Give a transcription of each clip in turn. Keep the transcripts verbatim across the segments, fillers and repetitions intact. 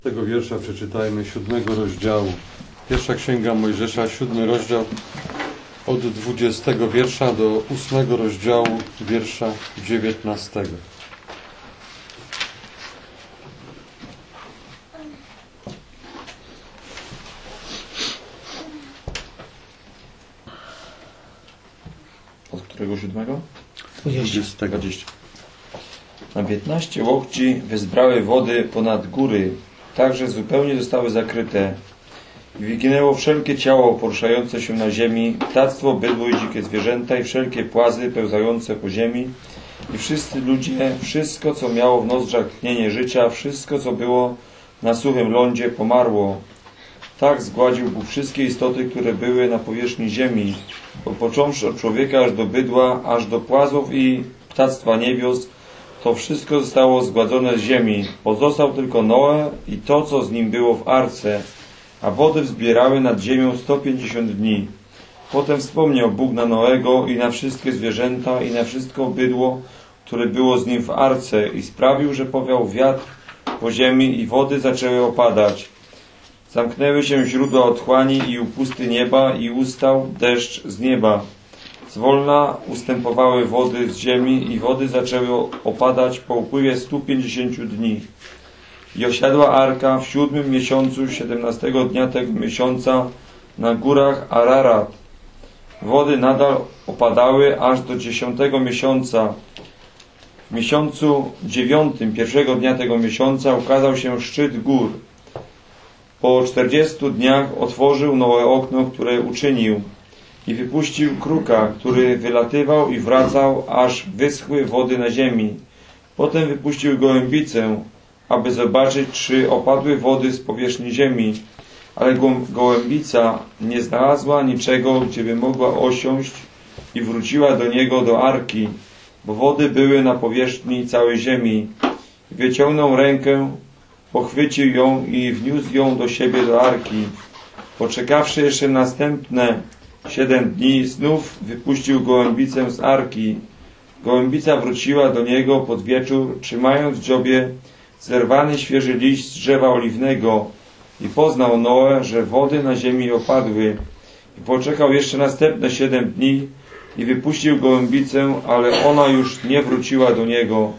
Tego wiersza przeczytajmy siódmego rozdziału. Pierwsza Księga Mojżesza, siódmy rozdział, od dwudziestego wiersza do ósmego rozdziału, wiersza dziewiętnastego. Od którego siódmego? dwudziestego. Na piętnaście łokci wezbrały wody ponad góry, tak że zupełnie zostały zakryte. I wyginęło wszelkie ciało poruszające się na ziemi, ptactwo, bydło i dzikie zwierzęta i wszelkie płazy pełzające po ziemi i wszyscy ludzie, wszystko co miało w nozdrzach tchnienie życia, wszystko co było na suchym lądzie pomarło. Tak zgładził Bóg wszystkie istoty, które były na powierzchni ziemi, bo począwszy od człowieka aż do bydła, aż do płazów i ptactwa niebios, to wszystko zostało zgładzone z ziemi. Pozostał tylko Noe i to, co z nim było w arce, a wody wzbierały nad ziemią sto pięćdziesiąt dni. Potem wspomniał Bóg na Noego i na wszystkie zwierzęta i na wszystko bydło, które było z nim w arce, i sprawił, że powiał wiatr po ziemi i wody zaczęły opadać. Zamknęły się źródła otchłani i upusty nieba i ustał deszcz z nieba. Zwolna ustępowały wody z ziemi i wody zaczęły opadać po upływie stu pięćdziesięciu dni. I osiadła arka w siódmym miesiącu, siedemnastego dnia tego miesiąca na górach Ararat. Wody nadal opadały aż do dziesiątego miesiąca. W miesiącu dziewiątym, pierwszego dnia tego miesiąca, ukazał się szczyt gór. Po czterdziestu dniach otworzył Noe okno, które uczynił, i wypuścił kruka, który wylatywał i wracał, aż wyschły wody na ziemi. Potem wypuścił gołębicę, aby zobaczyć, czy opadły wody z powierzchni ziemi. Ale gołębica nie znalazła niczego, gdzie by mogła osiąść, i wróciła do niego do arki, bo wody były na powierzchni całej ziemi. Wyciągnął rękę, pochwycił ją i wniósł ją do siebie do arki. Poczekawszy jeszcze następne siedem dni, znów wypuścił gołębicę z arki. Gołębica wróciła do niego pod wieczór, trzymając w dziobie zerwany świeży liść z drzewa oliwnego, i poznał Noe, że wody na ziemi opadły. I poczekał jeszcze następne siedem dni i wypuścił gołębicę, ale ona już nie wróciła do niego.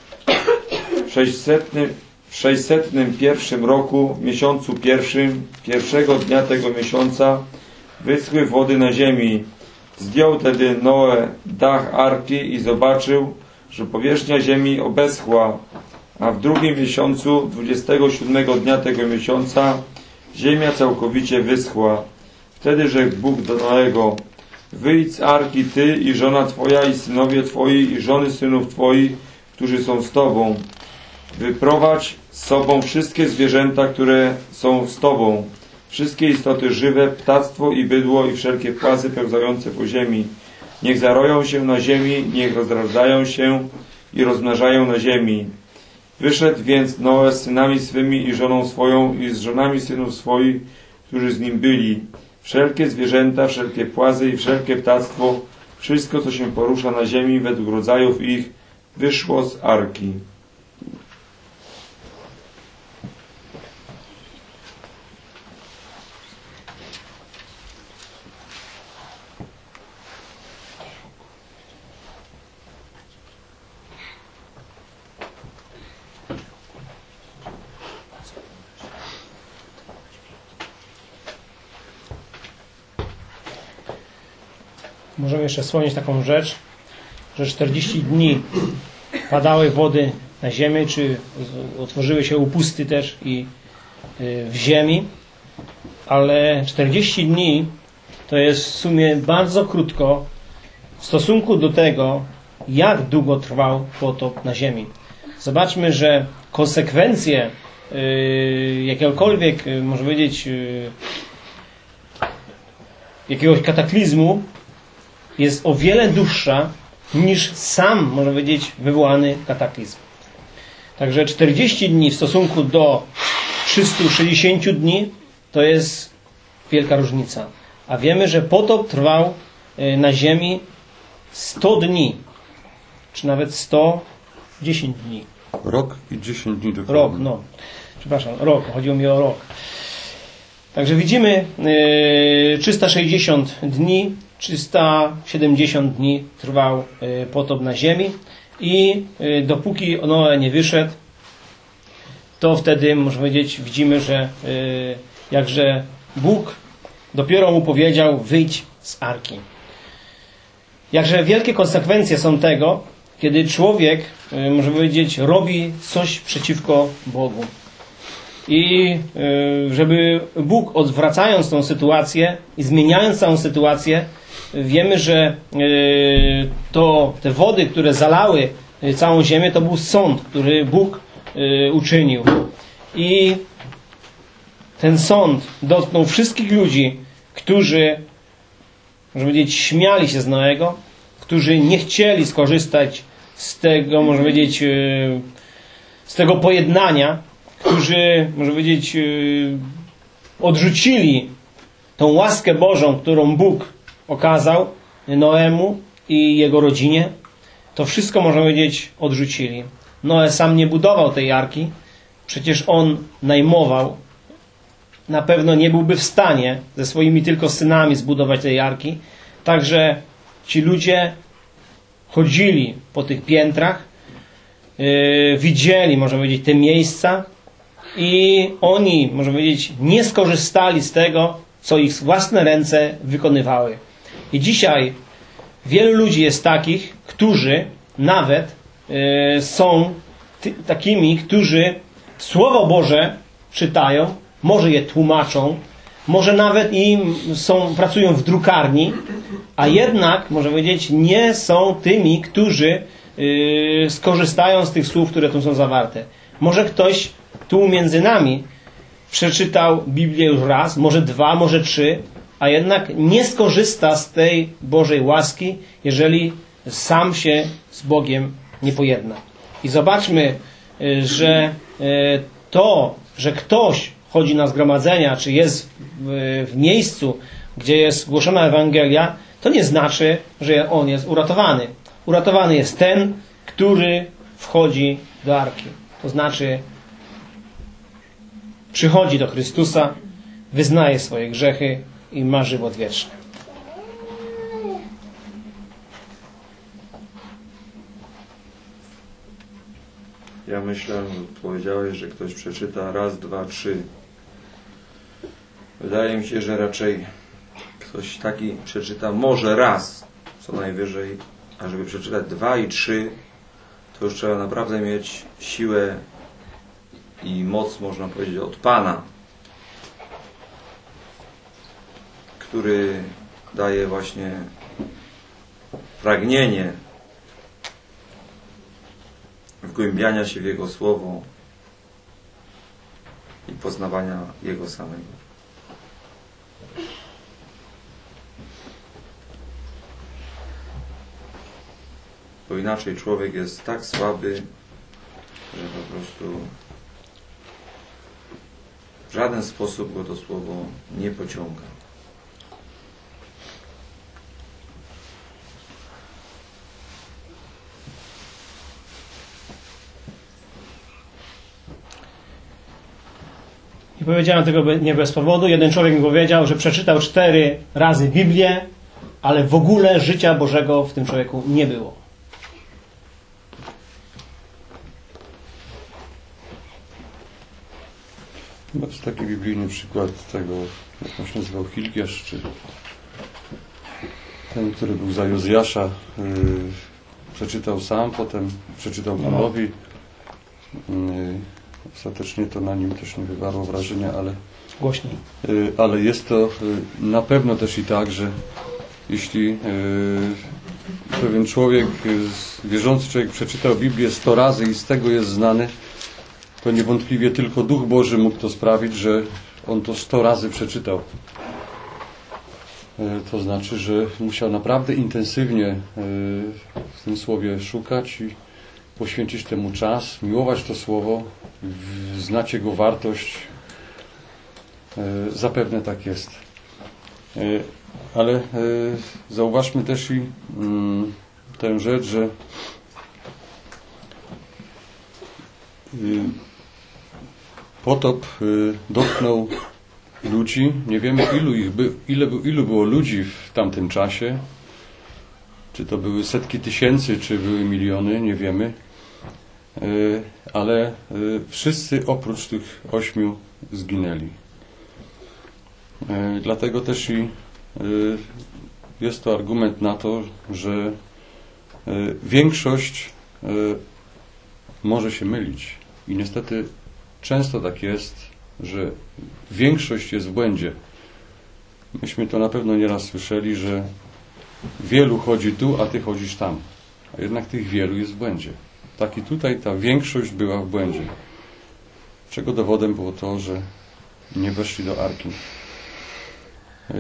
W sześćsetnym, w sześćsetnym pierwszym roku, w miesiącu pierwszym, pierwszego dnia tego miesiąca, wyschły wody na ziemi. Zdjął tedy Noe dach arki i zobaczył, że powierzchnia ziemi obeschła, a w drugim miesiącu, dwudziestego siódmego dnia tego miesiąca, ziemia całkowicie wyschła. Wtedy rzekł Bóg do Noego: wyjdź z arki ty i żona twoja i synowie twoi i żony synów twoich, którzy są z tobą. Wyprowadź z sobą wszystkie zwierzęta, które są z tobą, wszystkie istoty żywe, ptactwo i bydło i wszelkie płazy pełzające po ziemi. Niech zaroją się na ziemi, niech rozradzają się i rozmnażają na ziemi. Wyszedł więc Noe z synami swymi i żoną swoją i z żonami synów swoich, którzy z nim byli. Wszelkie zwierzęta, wszelkie płazy i wszelkie ptactwo, wszystko co się porusza na ziemi według rodzajów ich, wyszło z arki. Możemy jeszcze wspomnieć taką rzecz, że czterdzieści dni padały wody na ziemię, czy otworzyły się upusty też i w ziemi, ale czterdzieści dni to jest w sumie bardzo krótko w stosunku do tego, jak długo trwał potop na ziemi. Zobaczmy, że konsekwencje jakiegokolwiek, można powiedzieć, jakiegoś kataklizmu jest o wiele dłuższa niż sam, można powiedzieć, wywołany kataklizm. Także czterdzieści dni w stosunku do trzystu sześćdziesięciu dni to jest wielka różnica. A wiemy, że potop trwał na ziemi sto dni, czy nawet sto dziesięć dni. Rok i dziesięć dni dokładnie. Rok, no. przepraszam, rok, chodziło mi o rok. Także widzimy yy, trzysta sześćdziesiąt dni, trzysta siedemdziesiąt dni trwał yy, potop na ziemi i yy, dopóki Noe nie wyszedł, to wtedy, można powiedzieć, widzimy, że yy, jakże Bóg dopiero mu powiedział: wyjdź z arki. Jakże wielkie konsekwencje są tego, kiedy człowiek, yy, można powiedzieć, robi coś przeciwko Bogu. I żeby Bóg, odwracając tą sytuację i zmieniając całą sytuację, wiemy, że to te wody, które zalały całą ziemię, to był sąd, który Bóg uczynił. I ten sąd dotknął wszystkich ludzi, którzy, można powiedzieć, śmiali się z Noego, którzy nie chcieli skorzystać z tego, można powiedzieć, z tego pojednania, którzy, można powiedzieć, odrzucili tą łaskę Bożą, którą Bóg okazał Noemu i jego rodzinie. To wszystko, można powiedzieć, odrzucili. Noe sam nie budował tej arki. Przecież on najmował. Na pewno nie byłby w stanie ze swoimi tylko synami zbudować tej arki. Także ci ludzie chodzili po tych piętrach, yy, widzieli, można powiedzieć, te miejsca i oni, można powiedzieć, nie skorzystali z tego, co ich własne ręce wykonywały. I dzisiaj wielu ludzi jest takich, którzy nawet yy, są ty, takimi, którzy Słowo Boże czytają, może je tłumaczą, może nawet i są, pracują w drukarni, a jednak, można powiedzieć, nie są tymi, którzy yy, skorzystają z tych słów, które tu są zawarte. Może ktoś tu między nami przeczytał Biblię już raz, może dwa, może trzy, a jednak nie skorzysta z tej Bożej łaski, jeżeli sam się z Bogiem nie pojedna. I zobaczmy, yy, że yy, to, że ktoś chodzi na zgromadzenia, czy jest w, w miejscu, gdzie jest głoszona Ewangelia, to nie znaczy, że on jest uratowany. Uratowany jest ten, który wchodzi do arki. To znaczy przychodzi do Chrystusa, wyznaje swoje grzechy i ma żywot wieczny. Ja myślę, powiedziałeś, że ktoś przeczyta raz, dwa, trzy. Wydaje mi się, że raczej ktoś taki przeczyta może raz, co najwyżej, a żeby przeczytać dwa i trzy, to już trzeba naprawdę mieć siłę i moc, można powiedzieć, od Pana, który daje właśnie pragnienie wgłębiania się w Jego Słowo i poznawania Jego samego. Bo inaczej człowiek jest tak słaby, że po prostu w żaden sposób go to Słowo nie pociąga. Nie powiedziałem tego nie bez powodu. Jeden człowiek mi powiedział, że przeczytał cztery razy Biblię, ale w ogóle życia Bożego w tym człowieku nie było. Jest taki biblijny przykład tego, jak on się nazywał, Hilkiasz, czy ten, który był za Jozjasza, yy, przeczytał sam, potem przeczytał królowi. Yy, ostatecznie to na nim też nie wywarło wrażenia, ale, Głośniej. yy, ale jest to yy, na pewno też i tak, że jeśli yy, pewien człowiek, yy, wierzący człowiek przeczytał Biblię sto razy i z tego jest znany, to niewątpliwie tylko Duch Boży mógł to sprawić, że on to sto razy przeczytał. To znaczy, że musiał naprawdę intensywnie w tym Słowie szukać i poświęcić temu czas, miłować to Słowo, znać jego wartość. Zapewne tak jest. Ale zauważmy też i tę rzecz, że Potop y, dotknął ludzi. Nie wiemy, ilu, ich by, ile, ilu było ludzi w tamtym czasie. Czy to były setki tysięcy, czy były miliony, nie wiemy. Y, ale y, wszyscy oprócz tych ośmiu zginęli. Y, dlatego też i y, jest to argument na to, że y, większość y, może się mylić. I niestety często tak jest, że większość jest w błędzie. Myśmy to na pewno nieraz słyszeli, że wielu chodzi tu, a ty chodzisz tam. A jednak tych wielu jest w błędzie. Tak i tutaj ta większość była w błędzie. Czego dowodem było to, że nie weszli do arki. Yy,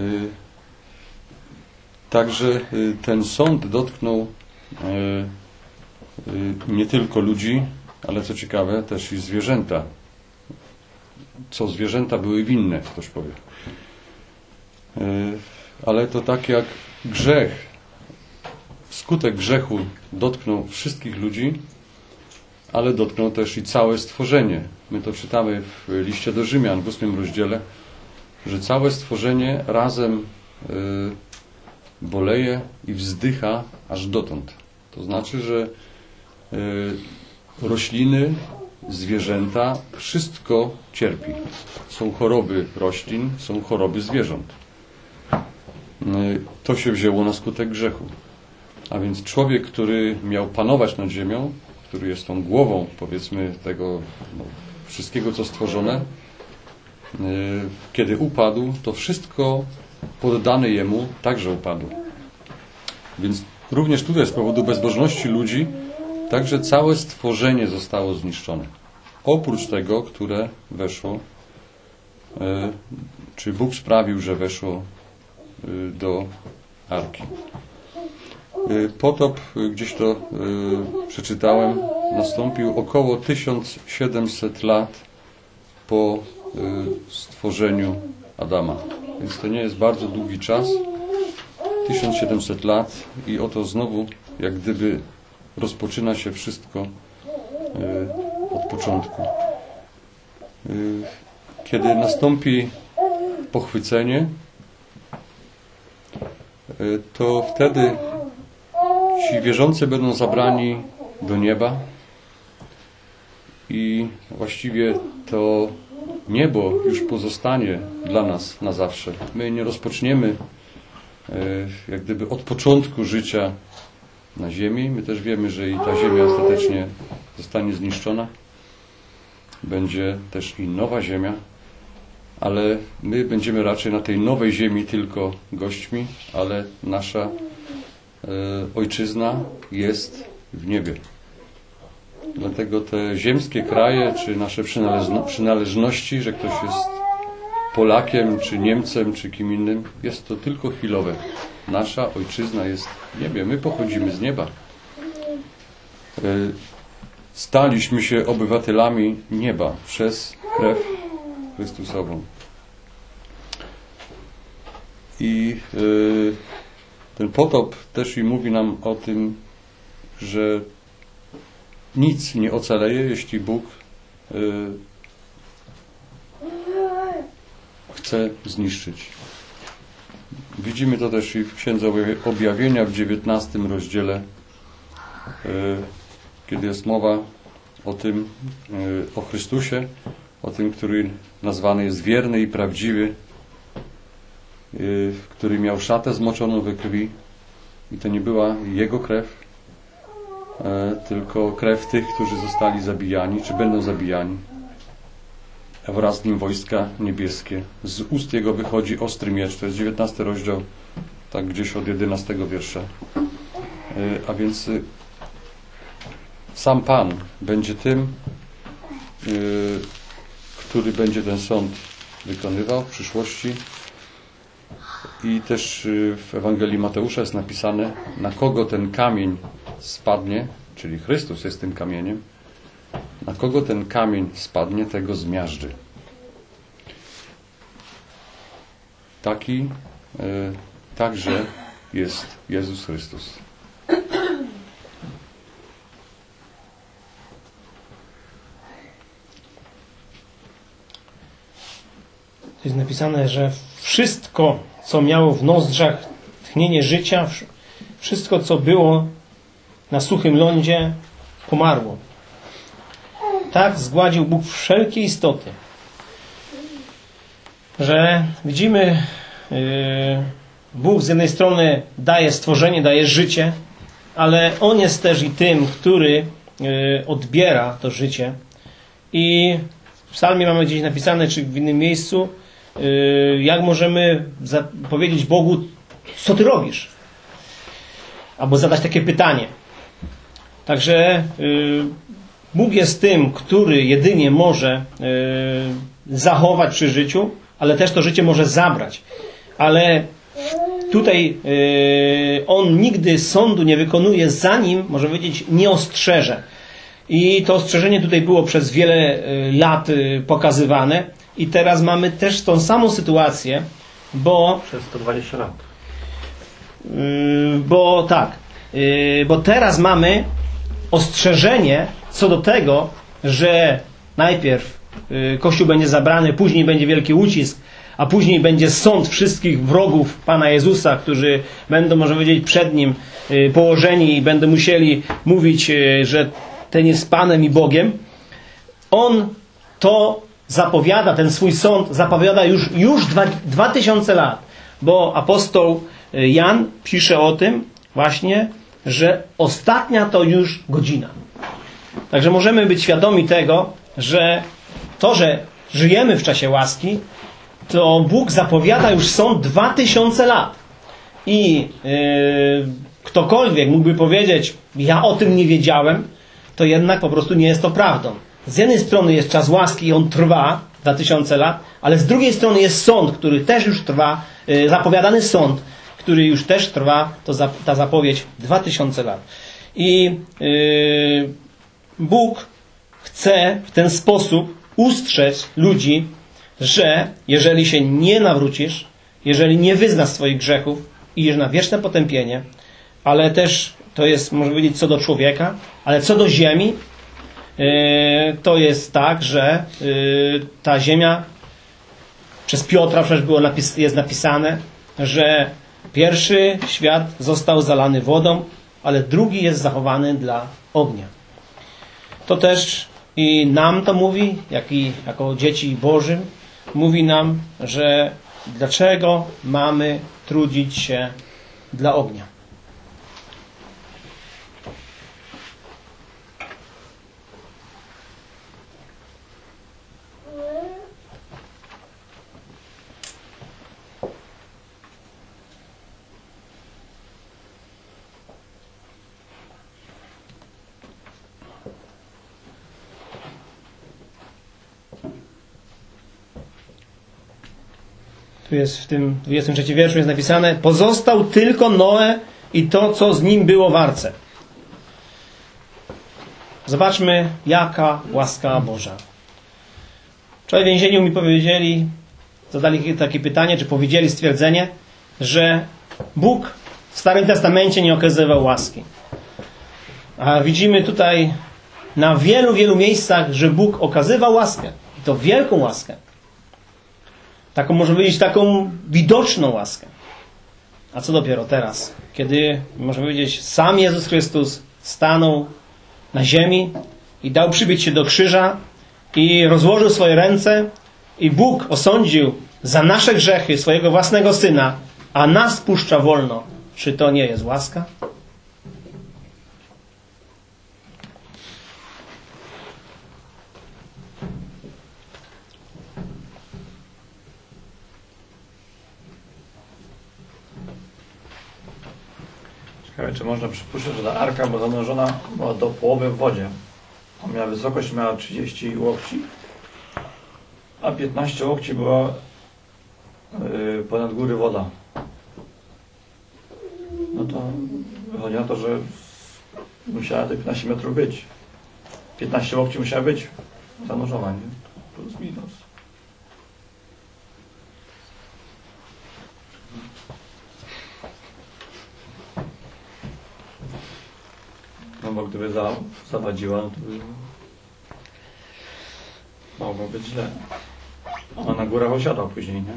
także yy, ten sąd dotknął yy, yy, nie tylko ludzi, ale co ciekawe, też i zwierzęta. Co zwierzęta były winne, ktoś powie. Yy, ale to tak jak grzech, skutek grzechu dotknął wszystkich ludzi, ale dotknął też i całe stworzenie. My to czytamy w liście do Rzymian w ósmym rozdziale, że całe stworzenie razem yy, boleje i wzdycha aż dotąd. To znaczy, że yy, rośliny, zwierzęta, wszystko cierpi. Są choroby roślin, są choroby zwierząt. Yy, to się wzięło na skutek grzechu. A więc człowiek, który miał panować nad ziemią, który jest tą głową, powiedzmy, tego no, wszystkiego, co stworzone, yy, kiedy upadł, to wszystko poddane jemu także upadło. Więc również tutaj z powodu bezbożności ludzi także całe stworzenie zostało zniszczone. Oprócz tego, które weszło, yy, czy Bóg sprawił, że weszło yy, do arki. Potop, gdzieś to y, przeczytałem, nastąpił około tysiąc siedemset lat po y, stworzeniu Adama. Więc to nie jest bardzo długi czas. tysiąc siedemset lat i oto znowu jak gdyby rozpoczyna się wszystko y, od początku. Y, kiedy nastąpi pochwycenie, y, to wtedy ci wierzący będą zabrani do nieba i właściwie to niebo już pozostanie dla nas na zawsze. My nie rozpoczniemy jak gdyby od początku życia na ziemi. My też wiemy, że i ta ziemia ostatecznie zostanie zniszczona. Będzie też i nowa ziemia, ale my będziemy raczej na tej nowej ziemi tylko gośćmi, ale nasza ojczyzna jest w niebie. Dlatego te ziemskie kraje, czy nasze przynależności, że ktoś jest Polakiem, czy Niemcem, czy kim innym, jest to tylko chwilowe. Nasza ojczyzna jest w niebie. My pochodzimy z nieba. Staliśmy się obywatelami nieba przez krew Chrystusową. I yy, ten potop też i mówi nam o tym, że nic nie ocaleje, jeśli Bóg y, chce zniszczyć. Widzimy to też i w Księdze Objawienia w dziewiętnastym rozdziale, y, kiedy jest mowa o tym, y, o Chrystusie, o tym, który nazwany jest wierny i prawdziwy, który miał szatę zmoczoną we krwi i to nie była jego krew, tylko krew tych, którzy zostali zabijani, czy będą zabijani, a wraz z nim wojska niebieskie. Z ust jego wychodzi ostry miecz, to jest dziewiętnasty rozdział, tak gdzieś od jedenastego wiersza. A więc sam Pan będzie tym, który będzie ten sąd wykonywał w przyszłości. I też w Ewangelii Mateusza jest napisane, na kogo ten kamień spadnie, czyli Chrystus jest tym kamieniem, na kogo ten kamień spadnie, tego zmiażdży. Taki y, także jest Jezus Chrystus. jest napisane, że wszystko, co miało w nozdrzach tchnienie życia, wszystko, co było na suchym lądzie, pomarło. Tak zgładził Bóg wszelkie istoty, że widzimy, yy, Bóg z jednej strony daje stworzenie, daje życie, ale On jest też i tym, który yy, odbiera to życie. I w psalmie mamy gdzieś napisane, czy w innym miejscu, yy, jak możemy powiedzieć Bogu, co Ty robisz? Albo zadać takie pytanie. Także yy, Bóg jest tym, który jedynie może yy, zachować przy życiu, ale też to życie może zabrać. Ale tutaj yy, On nigdy sądu nie wykonuje, zanim, może powiedzieć, nie ostrzeże. I to ostrzeżenie tutaj było przez wiele yy, lat yy, pokazywane. I teraz mamy też tą samą sytuację, bo... Przez sto dwadzieścia lat. Yy, bo tak, yy, bo teraz mamy ostrzeżenie co do tego, że najpierw yy, Kościół będzie zabrany, później będzie wielki ucisk, a później będzie sąd wszystkich wrogów Pana Jezusa, którzy będą, może powiedzieć, przed Nim yy, położeni i będą musieli mówić, yy, że ten jest Panem i Bogiem. On to zapowiada, ten swój sąd zapowiada już, już dwa, dwa tysiące lat, bo apostoł Jan pisze o tym właśnie, że ostatnia to już godzina. Także możemy być świadomi tego, że to, że żyjemy w czasie łaski, to Bóg zapowiada już sąd dwa tysiące lat. I yy, ktokolwiek mógłby powiedzieć, ja o tym nie wiedziałem, to jednak po prostu nie jest to prawdą. Z jednej strony jest czas łaski i on trwa dwa tysiące lat, ale z drugiej strony jest sąd, który też już trwa, yy, zapowiadany sąd, który już też trwa, to za, ta zapowiedź dwa tysiące lat. I yy, Bóg chce w ten sposób ustrzec ludzi, że jeżeli się nie nawrócisz, jeżeli nie wyznasz swoich grzechów, idziesz na wieczne potępienie, ale też to jest, można powiedzieć, co do człowieka, ale co do ziemi, yy, to jest tak, że yy, ta ziemia przez Piotra przecież było napis, jest napisane, że pierwszy świat został zalany wodą, ale drugi jest zachowany dla ognia. To też i nam to mówi, jak i jako dzieci Bożym, mówi nam, że dlaczego mamy trudzić się dla ognia. Tu jest w tym dwudziestym trzecim wierszu jest napisane: pozostał tylko Noe i to, co z nim było w arce. Zobaczmy, jaka łaska Boża. Wczoraj w więzieniu mi powiedzieli, zadali takie pytanie, czy powiedzieli stwierdzenie, że Bóg w Starym Testamencie nie okazywał łaski. A widzimy tutaj na wielu, wielu miejscach, że Bóg okazywał łaskę. I to wielką łaskę. Taką, może powiedzieć, taką widoczną łaskę. A co dopiero teraz, kiedy, można powiedzieć, sam Jezus Chrystus stanął na ziemi i dał przybić się do krzyża i rozłożył swoje ręce i Bóg osądził za nasze grzechy swojego własnego Syna, a nas puszcza wolno. Czy to nie jest łaska? Ciekawe, czy można przypuszczać, że ta arka była zanurzona była do połowy w wodzie. Ona miała wysokość, miała trzydzieści łokci, a piętnaście łokci była yy, ponad góry woda. No to wychodzi na to, że musiała te piętnaście metrów być. piętnaście łokci musiała być zanurzona, nie? Plus minus. No bo gdyby za, zawadziła, to by mogło być źle. Ona na górach osiadał później, nie?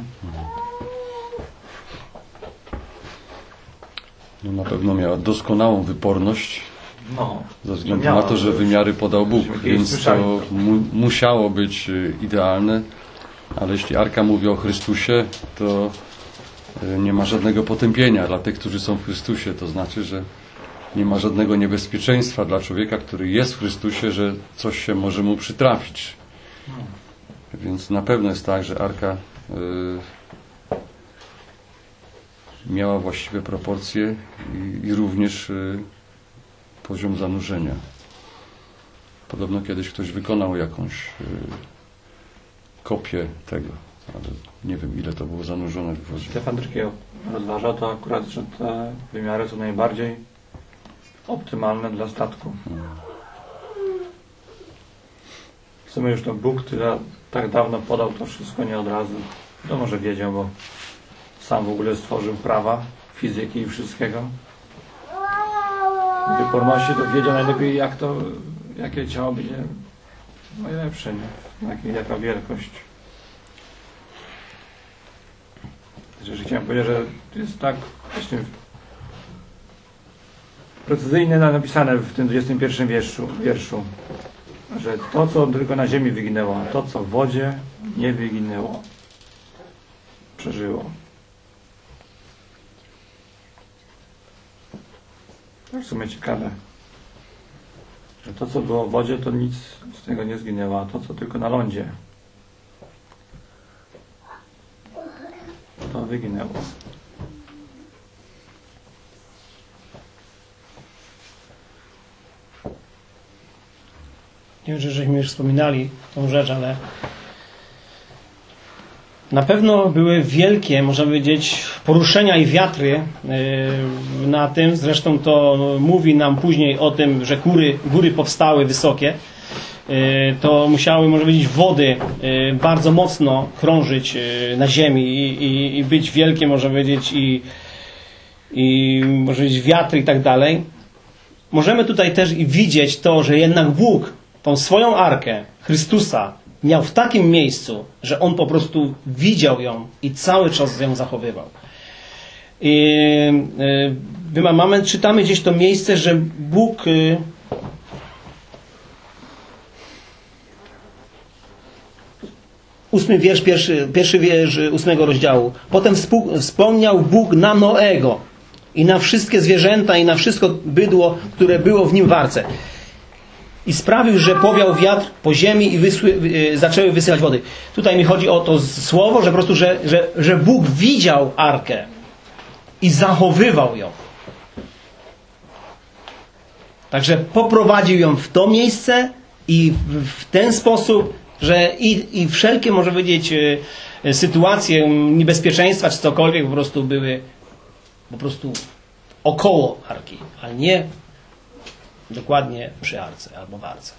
No, na pewno miała doskonałą wyporność, No. ze względu Miała, na to, że już wymiary podał Bóg, żeśmy kiedyś więc słyszeli to to. mu, musiało być y, idealne, ale jeśli Arka mówi o Chrystusie, to y, nie ma żadnego potępienia dla tych, którzy są w Chrystusie. To znaczy, że nie ma żadnego niebezpieczeństwa dla człowieka, który jest w Chrystusie, że coś się może mu przytrafić. Więc na pewno jest tak, że Arka y, miała właściwe proporcje i, i również y, poziom zanurzenia. Podobno kiedyś ktoś wykonał jakąś y, kopię tego, ale nie wiem, ile to było zanurzone w wodzie. Stefan Drykiel rozważa to akurat, że te wymiary są najbardziej optymalne dla statku. W sumie już to Bóg tyle, tak dawno podał to wszystko nie od razu. To może wiedział, bo sam w ogóle stworzył prawa, fizyki i wszystkiego. W wyporności to wiedział najlepiej, jak to, jakie ciało będzie najlepsze, nie? Jaka, jaka wielkość. Że chciałem powiedzieć, że to jest tak właśnie precyzyjnie napisane w tym dwudziestym pierwszym wierszu, wierszu, że to, co tylko na ziemi wyginęło, a to, co w wodzie nie wyginęło, przeżyło. To w sumie ciekawe, że to, co było w wodzie, to nic z tego nie zginęło, a to, co tylko na lądzie, to wyginęło. Nie wiem, że żeśmy już wspominali tą rzecz, ale na pewno były wielkie, można powiedzieć, poruszenia i wiatry yy, na tym. Zresztą to mówi nam później o tym, że góry, góry powstały wysokie. Yy, to musiały, można powiedzieć, wody yy, bardzo mocno krążyć yy, na ziemi i, i, i być wielkie, można powiedzieć, i, i można powiedzieć, wiatry i tak dalej. Możemy tutaj też i widzieć to, że jednak Bóg tą swoją arkę Chrystusa miał w takim miejscu, że On po prostu widział ją i cały czas ją zachowywał. I yy, mamy, czytamy gdzieś to miejsce, że Bóg yy, ósmy wiersz, pierwszy, pierwszy wiersz ósmego rozdziału. Potem wspomniał Bóg na Noego i na wszystkie zwierzęta i na wszystko bydło, które było w nim w arce. I sprawił, że powiał wiatr po ziemi i wysły, yy, zaczęły wysychać wody. Tutaj mi chodzi o to słowo, że po prostu, że, że, że Bóg widział arkę i zachowywał ją. Także poprowadził ją w to miejsce i w, w ten sposób, że i, i wszelkie, może powiedzieć, yy, sytuacje niebezpieczeństwa czy cokolwiek po prostu były po prostu około arki, ale nie dokładnie przy arce albo w arce.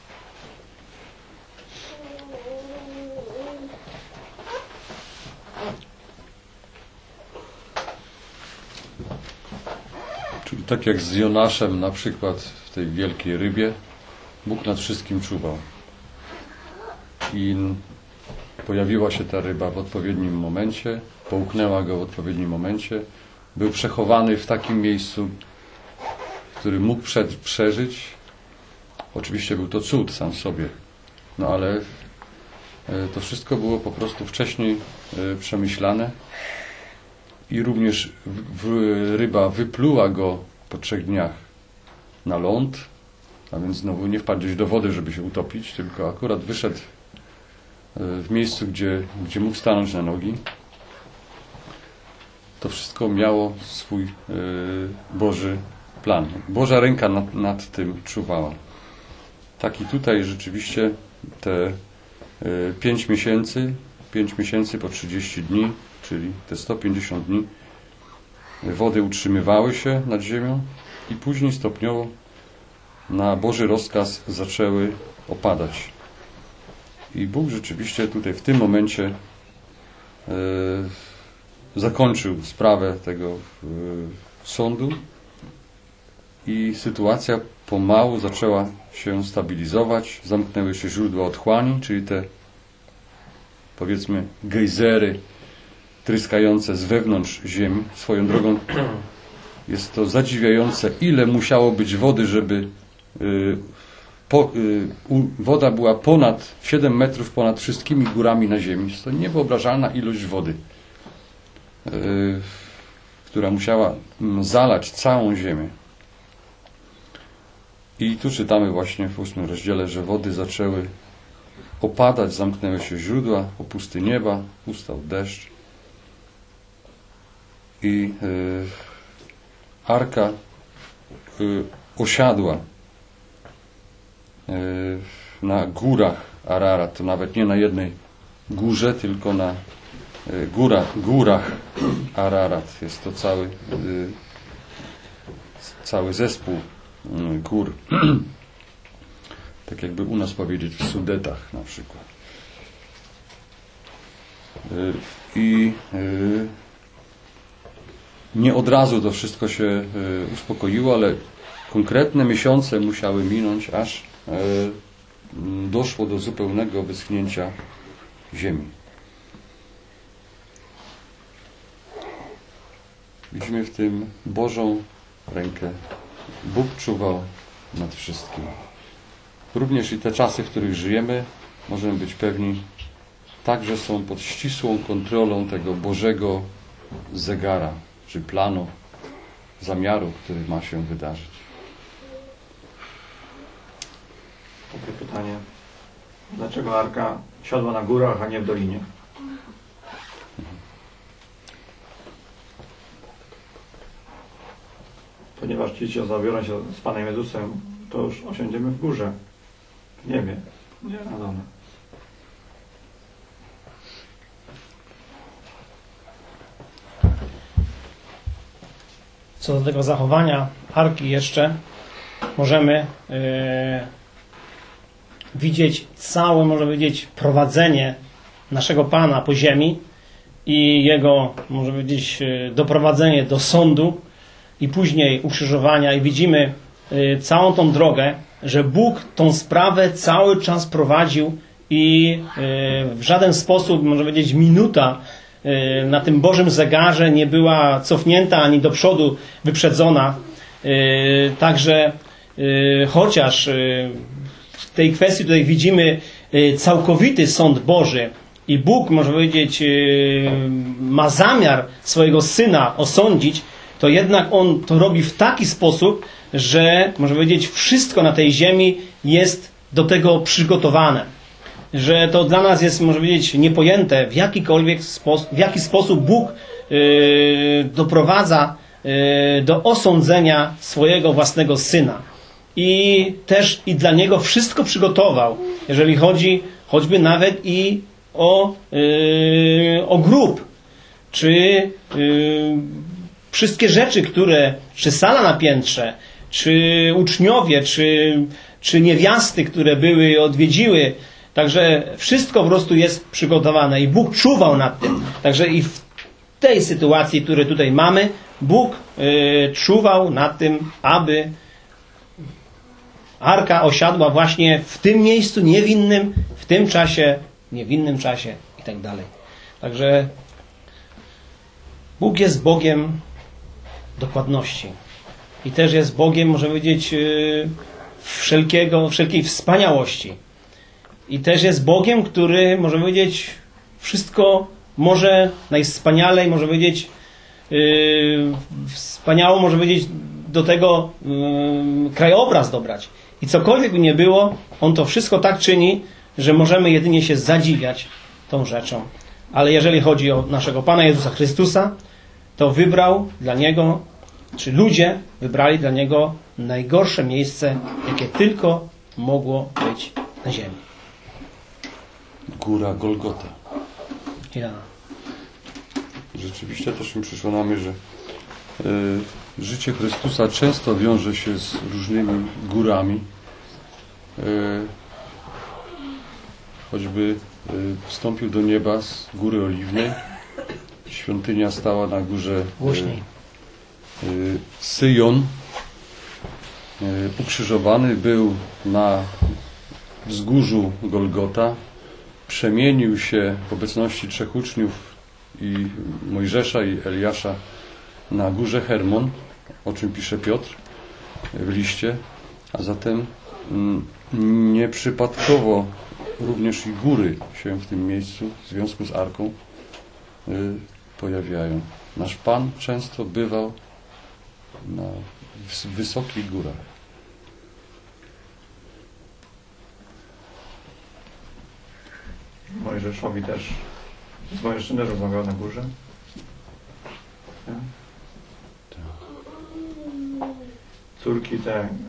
Czyli tak jak z Jonaszem na przykład w tej wielkiej rybie, Bóg nad wszystkim czuwał. I pojawiła się ta ryba w odpowiednim momencie, połknęła go w odpowiednim momencie, był przechowany w takim miejscu, który mógł przed, przeżyć. Oczywiście był to cud sam w sobie, no ale to wszystko było po prostu wcześniej przemyślane i również w, w, ryba wypluła go po trzech dniach na ląd, a więc znowu nie wpadł gdzieś do wody, żeby się utopić, tylko akurat wyszedł w miejscu, gdzie, gdzie mógł stanąć na nogi. To wszystko miało swój y, Boży plan. Boża ręka nad, nad tym czuwała. Tak i tutaj rzeczywiście te y, pięć miesięcy, pięć miesięcy po trzydzieści dni, czyli te sto pięćdziesiąt dni, wody utrzymywały się nad ziemią i później stopniowo na Boży rozkaz zaczęły opadać. I Bóg rzeczywiście tutaj w tym momencie y, zakończył sprawę tego y, sądu i sytuacja pomału zaczęła się stabilizować. Zamknęły się źródła otchłani, czyli te powiedzmy gejzery tryskające z wewnątrz ziemi. Swoją drogą jest to zadziwiające, ile musiało być wody, żeby y, po, y, u, woda była ponad siedem metrów ponad wszystkimi górami na ziemi. Jest to niewyobrażalna ilość wody, y, która musiała mm, zalać całą ziemię. I tu czytamy właśnie w ósmym rozdziale, że wody zaczęły opadać, zamknęły się źródła, opusty nieba, ustał deszcz. I y, arka y, osiadła y, na górach Ararat. To nawet nie na jednej górze, tylko na y, góra, górach Ararat. Jest to cały, y, cały zespół y, gór. Tak jakby u nas powiedzieć w Sudetach na przykład. Y, I y, nie od razu to wszystko się y, uspokoiło, ale konkretne miesiące musiały minąć, aż y, doszło do zupełnego wyschnięcia ziemi. Widzimy w tym Bożą rękę. Bóg czuwał nad wszystkim. Również i te czasy, w których żyjemy, możemy być pewni, także są pod ścisłą kontrolą tego Bożego zegara, czy planu, zamiaru, który ma się wydarzyć. Takie pytanie. Dlaczego arka siadła na górach, a nie w dolinie? Ponieważ ci, co zabiorą się z Panem Jezusem, to już osiądziemy w górze, w niebie, nie na dole. Co do tego zachowania arki jeszcze możemy yy, widzieć całe, można powiedzieć, prowadzenie naszego Pana po ziemi i Jego, można powiedzieć, yy, doprowadzenie do sądu i później ukrzyżowania i widzimy yy, całą tą drogę, że Bóg tą sprawę cały czas prowadził i yy, w żaden sposób, można powiedzieć, minuta na tym Bożym zegarze nie była cofnięta ani do przodu wyprzedzona. Także chociaż w tej kwestii tutaj widzimy całkowity sąd Boży i Bóg, można powiedzieć, ma zamiar swojego Syna osądzić, to jednak On to robi w taki sposób, że, można powiedzieć, wszystko na tej ziemi jest do tego przygotowane. Że to dla nas jest, można powiedzieć, niepojęte, w jakikolwiek sposób, w jaki sposób Bóg yy, doprowadza yy, do osądzenia swojego własnego Syna. I też i dla Niego wszystko przygotował, jeżeli chodzi choćby nawet i o, yy, o grób, czy yy, wszystkie rzeczy, które, czy sala na piętrze, czy uczniowie, czy, czy niewiasty, które były, odwiedziły. Także wszystko po prostu jest przygotowane i Bóg czuwał nad tym. Także i w tej sytuacji, której tutaj mamy, Bóg y, czuwał nad tym, aby arka osiadła właśnie w tym miejscu, nie w innym, w tym czasie, nie w innym czasie i tak dalej. Także Bóg jest Bogiem dokładności. I też jest Bogiem, można powiedzieć, y, wszelkiego, wszelkiej wspaniałości. I też jest Bogiem, który, może powiedzieć, wszystko może najwspanialej, może powiedzieć, yy, wspaniało, może powiedzieć, do tego yy, krajobraz dobrać. I cokolwiek by nie było, On to wszystko tak czyni, że możemy jedynie się zadziwiać tą rzeczą. Ale jeżeli chodzi o naszego Pana Jezusa Chrystusa, to wybrał dla Niego, czy ludzie wybrali dla Niego najgorsze miejsce, jakie tylko mogło być na ziemi. Góra Golgota. Ja. Rzeczywiście też mi przyszło na myśl, że y, życie Chrystusa często wiąże się z różnymi górami. Y, choćby y, wstąpił do nieba z Góry Oliwnej. Świątynia stała na górze Głośniej. y, y, Syjon. Y, ukrzyżowany był na wzgórzu Golgota. przemienił się w obecności trzech uczniów i Mojżesza i Eliasza na górze Hermon, o czym pisze Piotr w liście, a zatem nieprzypadkowo również i góry się w tym miejscu w związku z Arką pojawiają. Nasz Pan często bywał na wysokich górach. Mojżeszowi też, z Mojżeszem też rozmawiał na górze. Tak? Córki te, yy,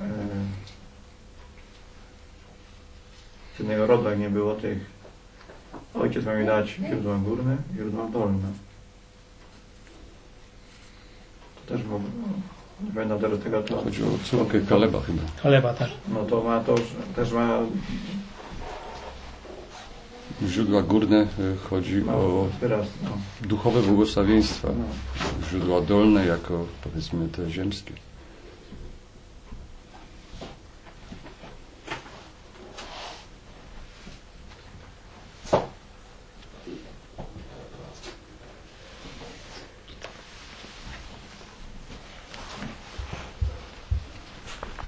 z jednego rodu, jak nie było tych, ojciec ma mi dać źródła górne, źródła dolne. To też było, nie pamiętam teraz tego, to... Chodzi o córkę Kaleba chyba. Kaleba, tak. No to ma to, też ma... Źródła górne chodzi ma o wyraz, no. duchowe błogosławieństwa. No. Źródła dolne jako, powiedzmy, te ziemskie.